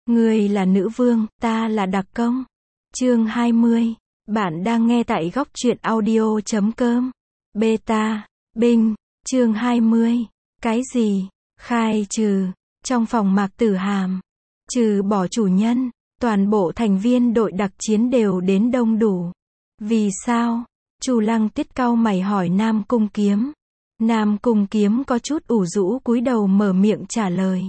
Ngươi là nữ vương, ta là đặc công. Chương 20. Bạn đang nghe tại góc truyện audio.com. Beta, Binh, chương 20. Cái gì? Khai trừ. Trong phòng Mạc Tử Hàm, trừ bỏ chủ nhân, toàn bộ thành viên đội đặc chiến đều đến đông đủ. Vì sao? Chu Lăng Tiết cau mày hỏi Nam Cung Kiếm. Nam Cung Kiếm có chút ủ rũ cúi đầu mở miệng trả lời.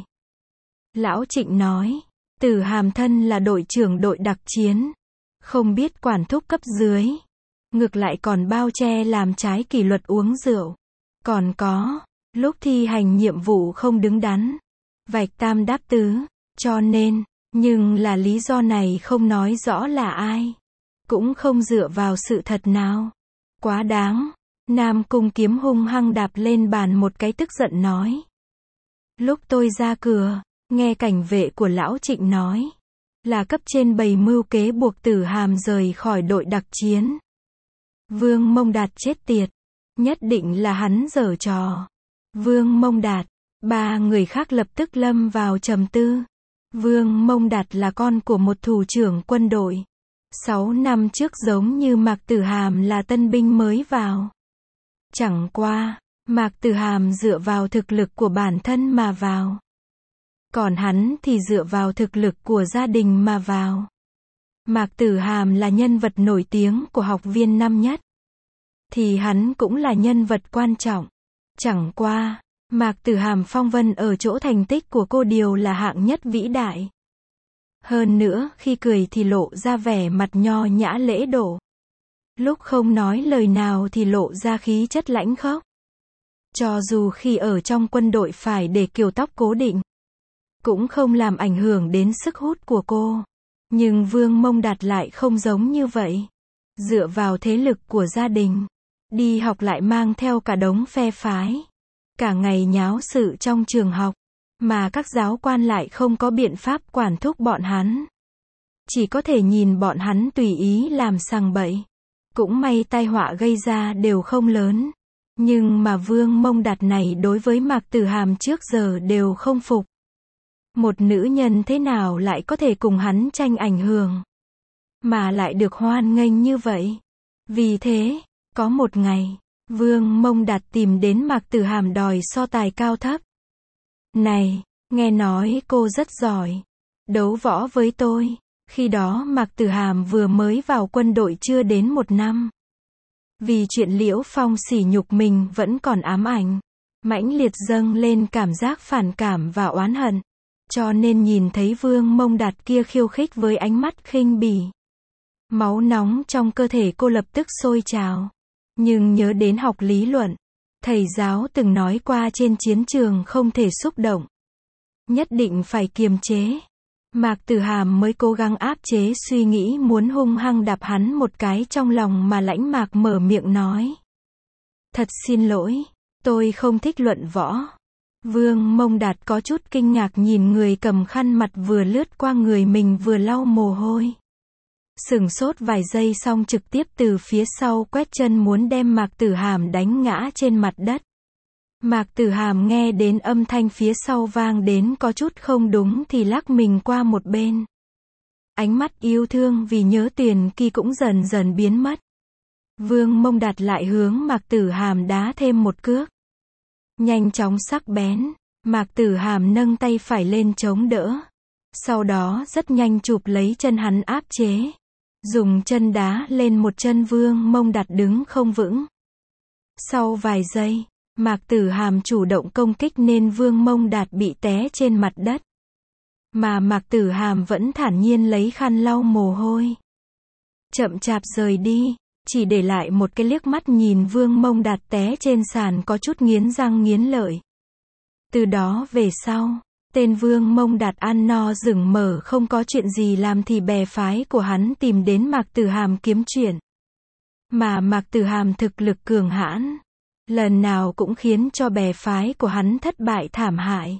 Lão Trịnh nói, Tử Hàm thân là đội trưởng đội đặc chiến, không biết quản thúc cấp dưới, ngược lại còn bao che làm trái kỷ luật uống rượu. Còn có, lúc thi hành nhiệm vụ không đứng đắn, vạch tam đáp tứ, cho nên, nhưng là lý do này không nói rõ là ai, cũng không dựa vào sự thật nào. Quá đáng. Nam Cung Kiếm hung hăng đạp lên bàn một cái tức giận nói. Lúc tôi ra cửa, nghe cảnh vệ của lão Trịnh nói, là cấp trên bày mưu kế buộc Tử Hàm rời khỏi đội đặc chiến. Vương Mông Đạt chết tiệt, nhất định là hắn giở trò. Vương Mông Đạt, ba người khác lập tức lâm vào trầm tư. Vương Mông Đạt là con của một thủ trưởng quân đội. 6 năm trước giống như Mạc Tử Hàm là tân binh mới vào. Chẳng qua, Mạc Tử Hàm dựa vào thực lực của bản thân mà vào. Còn hắn thì dựa vào thực lực của gia đình mà vào. Mạc Tử Hàm là nhân vật nổi tiếng của học viên năm nhất. Thì hắn cũng là nhân vật quan trọng. Chẳng qua, Mạc Tử Hàm phong vân ở chỗ thành tích của cô đều là hạng nhất vĩ đại. Hơn nữa, khi cười thì lộ ra vẻ mặt nho nhã lễ độ. Lúc không nói lời nào thì lộ ra khí chất lãnh khốc. Cho dù khi ở trong quân đội phải để kiểu tóc cố định, cũng không làm ảnh hưởng đến sức hút của cô. Nhưng Vương Mông Đạt lại không giống như vậy. Dựa vào thế lực của gia đình, đi học lại mang theo cả đống phe phái. Cả ngày nháo sự trong trường học, mà các giáo quan lại không có biện pháp quản thúc bọn hắn. Chỉ có thể nhìn bọn hắn tùy ý làm sằng bậy. Cũng may tai họa gây ra đều không lớn. Nhưng mà Vương Mông Đạt này đối với Mạc Tử Hàm trước giờ đều không phục. Một nữ nhân thế nào lại có thể cùng hắn tranh ảnh hưởng, mà lại được hoan nghênh như vậy. Vì thế, có một ngày, Vương Mông Đạt tìm đến Mạc Tử Hàm đòi so tài cao thấp. Này, nghe nói cô rất giỏi đấu võ với tôi. Khi đó Mạc Tử Hàm vừa mới vào quân đội chưa đến 1 năm. Vì chuyện Liễu Phong sỉ nhục mình vẫn còn ám ảnh. Mãnh liệt dâng lên cảm giác phản cảm và oán hận. Cho nên nhìn thấy Vương Mông Đạt kia khiêu khích với ánh mắt khinh bỉ. Máu nóng trong cơ thể cô lập tức sôi trào. Nhưng nhớ đến học lý luận, thầy giáo từng nói qua trên chiến trường không thể xúc động. Nhất định phải kiềm chế. Mạc Tử Hàm mới cố gắng áp chế suy nghĩ muốn hung hăng đạp hắn một cái trong lòng mà lãnh Mạc mở miệng nói. Thật xin lỗi, tôi không thích luận võ. Vương Mông Đạt có chút kinh ngạc nhìn người cầm khăn mặt vừa lướt qua người mình vừa lau mồ hôi. Sửng sốt vài giây xong trực tiếp từ phía sau quét chân muốn đem Mạc Tử Hàm đánh ngã trên mặt đất. Mạc Tử Hàm nghe đến âm thanh phía sau vang đến có chút không đúng thì lắc mình qua một bên. Ánh mắt yêu thương vì nhớ Tiền Kỳ cũng dần dần biến mất. Vương Mông Đạt lại hướng Mạc Tử Hàm đá thêm một cước. Nhanh chóng sắc bén, Mạc Tử Hàm nâng tay phải lên chống đỡ. Sau đó rất nhanh chụp lấy chân hắn áp chế. Dùng chân đá lên một chân Vương Mông Đạt đứng không vững. Sau vài giây, Mạc Tử Hàm chủ động công kích nên Vương Mông Đạt bị té trên mặt đất. Mà Mạc Tử Hàm vẫn thản nhiên lấy khăn lau mồ hôi. Chậm chạp rời đi, chỉ để lại một cái liếc mắt nhìn Vương Mông Đạt té trên sàn có chút nghiến răng nghiến lợi. Từ đó về sau, tên Vương Mông Đạt ăn no rừng mở không có chuyện gì làm thì bè phái của hắn tìm đến Mạc Tử Hàm kiếm chuyện. Mà Mạc Tử Hàm thực lực cường hãn, lần nào cũng khiến cho bè phái của hắn thất bại thảm hại.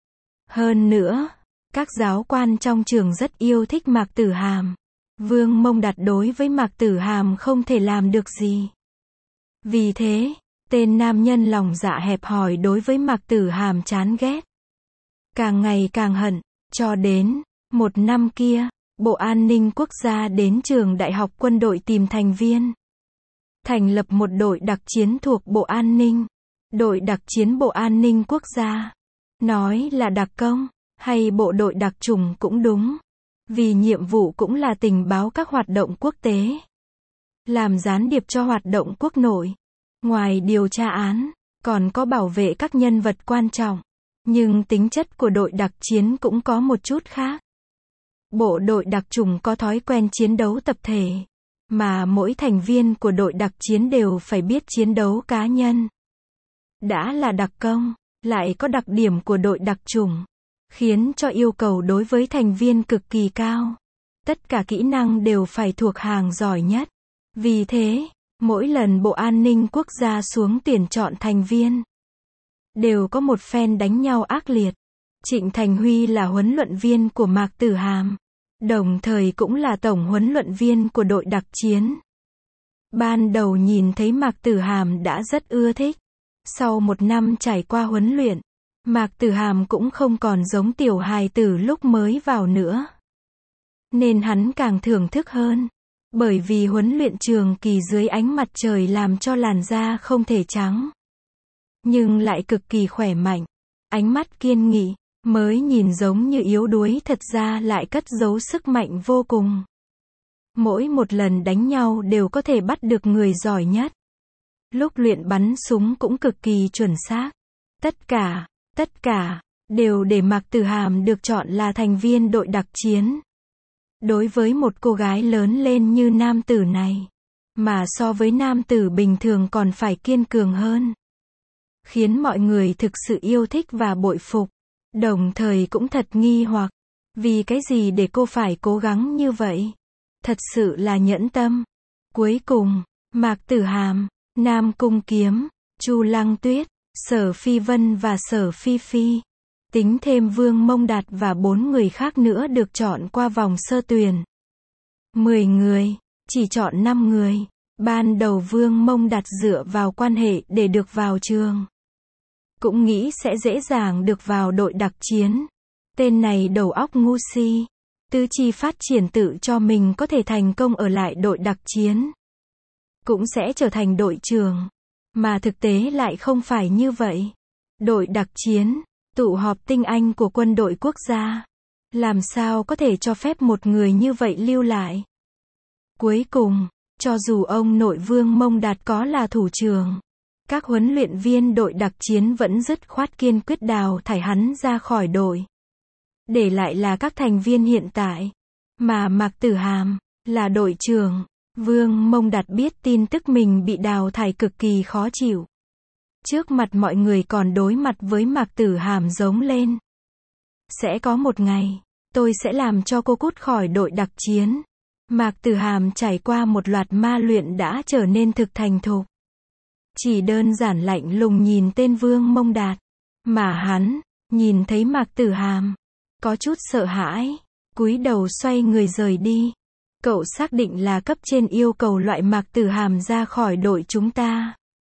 Hơn nữa, các giáo quan trong trường rất yêu thích Mạc Tử Hàm. Vương Mông Đạt đối với Mạc Tử Hàm không thể làm được gì. Vì thế, tên nam nhân lòng dạ hẹp hòi đối với Mạc Tử Hàm chán ghét. Càng ngày càng hận, cho đến Một năm kia, Bộ An ninh Quốc gia đến trường Đại học Quân đội tìm thành viên. Thành lập một đội đặc chiến thuộc Bộ An ninh. Đội đặc chiến Bộ An ninh Quốc gia. Nói là đặc công, hay bộ đội đặc chủng cũng đúng. Vì nhiệm vụ cũng là tình báo các hoạt động quốc tế. Làm gián điệp cho hoạt động quốc nội. Ngoài điều tra án, còn có bảo vệ các nhân vật quan trọng. Nhưng tính chất của đội đặc chiến cũng có một chút khác. Bộ đội đặc chủng có thói quen chiến đấu tập thể, mà mỗi thành viên của đội đặc chiến đều phải biết chiến đấu cá nhân. Đã là đặc công, lại có đặc điểm của đội đặc chủng, khiến cho yêu cầu đối với thành viên cực kỳ cao. Tất cả kỹ năng đều phải thuộc hàng giỏi nhất. Vì thế, mỗi lần Bộ An ninh Quốc gia xuống tuyển chọn thành viên, đều có một phen đánh nhau ác liệt. Trịnh Thành Huy là huấn luyện viên của Mạc Tử Hàm, đồng thời cũng là tổng huấn luyện viên của đội đặc chiến. Ban đầu nhìn thấy Mạc Tử Hàm đã rất ưa thích. Sau một năm trải qua huấn luyện, Mạc Tử Hàm cũng không còn giống tiểu hài tử lúc mới vào nữa. Nên hắn càng thưởng thức hơn. Bởi vì huấn luyện trường kỳ dưới ánh mặt trời làm cho làn da không thể trắng, nhưng lại cực kỳ khỏe mạnh. Ánh mắt kiên nghị, mới nhìn giống như yếu đuối thật ra lại cất giấu sức mạnh vô cùng. Mỗi một lần đánh nhau đều có thể bắt được người giỏi nhất. Lúc luyện bắn súng cũng cực kỳ chuẩn xác. Tất cả, đều để Mạc Tử Hàm được chọn là thành viên đội đặc chiến. Đối với một cô gái lớn lên như nam tử này, mà so với nam tử bình thường còn phải kiên cường hơn, khiến mọi người thực sự yêu thích và bội phục. Đồng thời cũng thật nghi hoặc, vì cái gì để cô phải cố gắng như vậy? Thật sự là nhẫn tâm. Cuối cùng, Mạc Tử Hàm, Nam Cung Kiếm, Chu Lăng Tuyết, Sở Phi Vân và Sở Phi Phi, tính thêm Vương Mông Đạt và 4 người khác nữa được chọn qua vòng sơ tuyển. 10 người, chỉ chọn 5 người. Ban đầu Vương Mông Đạt dựa vào quan hệ để được vào trường. Cũng nghĩ sẽ dễ dàng được vào đội đặc chiến. Tên này đầu óc ngu si. Tứ chi phát triển tự cho mình có thể thành công ở lại đội đặc chiến. Cũng sẽ trở thành đội trưởng. Mà thực tế lại không phải như vậy. Đội đặc chiến, tụ họp tinh anh của quân đội quốc gia. Làm sao có thể cho phép một người như vậy lưu lại? Cuối cùng, cho dù ông nội Vương Mông Đạt có là thủ trưởng, các huấn luyện viên đội đặc chiến vẫn dứt khoát kiên quyết đào thải hắn ra khỏi đội. Để lại là các thành viên hiện tại. Mà Mạc Tử Hàm, là đội trưởng. Vương Mông Đạt biết tin tức mình bị đào thải cực kỳ khó chịu. Trước mặt mọi người còn đối mặt với Mạc Tử Hàm giống lên. Sẽ có một ngày, tôi sẽ làm cho cô cút khỏi đội đặc chiến. Mạc Tử Hàm trải qua một loạt ma luyện đã trở nên thực thành thục. Chỉ đơn giản lạnh lùng nhìn tên Vương Mông Đạt. Mà hắn, nhìn thấy Mạc Tử Hàm, có chút sợ hãi, cúi đầu xoay người rời đi. Cậu xác định là cấp trên yêu cầu loại Mạc Tử Hàm ra khỏi đội chúng ta.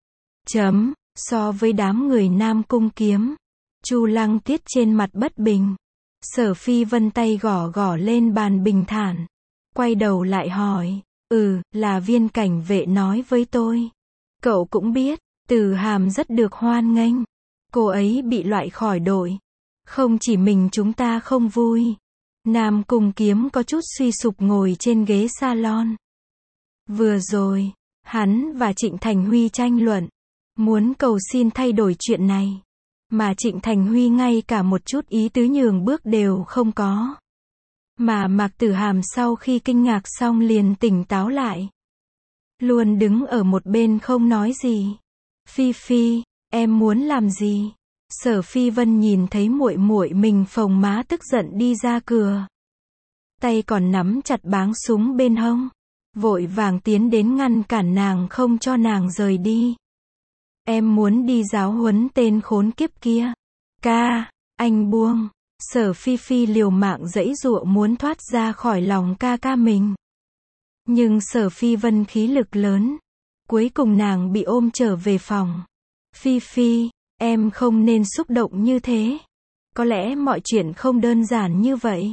So với đám người Nam Cung Kiếm, Chu Lăng Tiết trên mặt bất bình. Sở Phi Vân tay gõ gõ lên bàn bình thản. Quay đầu lại hỏi, là viên cảnh vệ nói với tôi. Cậu cũng biết, Tử Hàm rất được hoan nghênh. Cô ấy bị loại khỏi đội. Không chỉ mình chúng ta không vui. Nam Cung Kiếm có chút suy sụp ngồi trên ghế salon. Vừa rồi, hắn và Trịnh Thành Huy tranh luận, muốn cầu xin thay đổi chuyện này. Mà Trịnh Thành Huy ngay cả một chút ý tứ nhường bước đều không có. Mà Mạc Tử Hàm sau khi kinh ngạc xong liền tỉnh táo lại. Luôn đứng ở một bên không nói gì. Phi Phi, em muốn làm gì? Sở Phi Vân nhìn thấy muội muội mình phồng má tức giận đi ra cửa. Tay còn nắm chặt báng súng bên hông. Vội vàng tiến đến ngăn cản nàng không cho nàng rời đi. Em muốn đi giáo huấn tên khốn kiếp kia. Ca, anh buông. Sở Phi Phi liều mạng giãy giụa muốn thoát ra khỏi lòng ca ca mình. Nhưng Sở Phi Vân khí lực lớn. Cuối cùng nàng bị ôm trở về phòng. Phi Phi, em không nên xúc động như thế. Có lẽ mọi chuyện không đơn giản như vậy.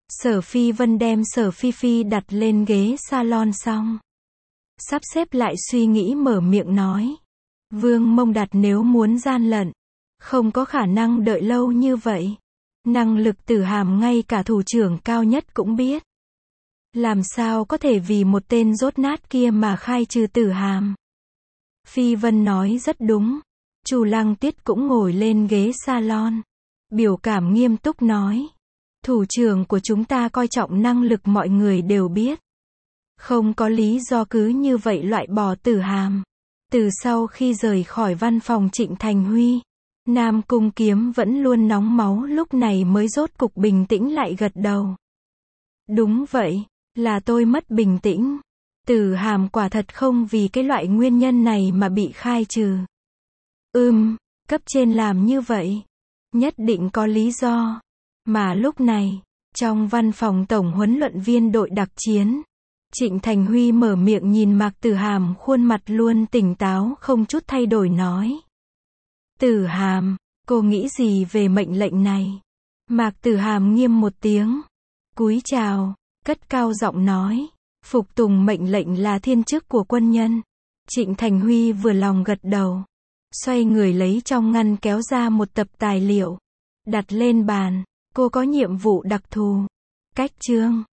Sở Phi Vân đem Sở Phi Phi đặt lên ghế salon xong. Sắp xếp lại suy nghĩ mở miệng nói. Vương Mông Đạt nếu muốn gian lận, không có khả năng đợi lâu như vậy. Năng lực Tử Hàm ngay cả thủ trưởng cao nhất cũng biết. Làm sao có thể vì một tên dốt nát kia mà khai trừ Tử Hàm. Phi Vân nói rất đúng. Chu Lăng Tuyết cũng ngồi lên ghế salon. Biểu cảm nghiêm túc nói. Thủ trưởng của chúng ta coi trọng năng lực mọi người đều biết. Không có lý do cứ như vậy loại bỏ Tử Hàm. Từ sau khi rời khỏi văn phòng Trịnh Thành Huy, Nam Cung Kiếm vẫn luôn nóng máu, lúc này mới rốt cục bình tĩnh lại gật đầu. Đúng vậy, là tôi mất bình tĩnh. Tử Hàm quả thật không vì cái loại nguyên nhân này mà bị khai trừ. Cấp trên làm như vậy, nhất định có lý do. Mà lúc này, trong văn phòng tổng huấn luyện viên đội đặc chiến, Trịnh Thành Huy mở miệng nhìn Mạc Tử Hàm, khuôn mặt luôn tỉnh táo không chút thay đổi nói. Tử Hàm, cô nghĩ gì về mệnh lệnh này? Mạc Tử Hàm nghiêm một tiếng, cúi chào, cất cao giọng nói, phục tùng mệnh lệnh là thiên chức của quân nhân. Trịnh Thành Huy vừa lòng gật đầu, xoay người lấy trong ngăn kéo ra một tập tài liệu, đặt lên bàn. Cô có nhiệm vụ đặc thù. Cách chương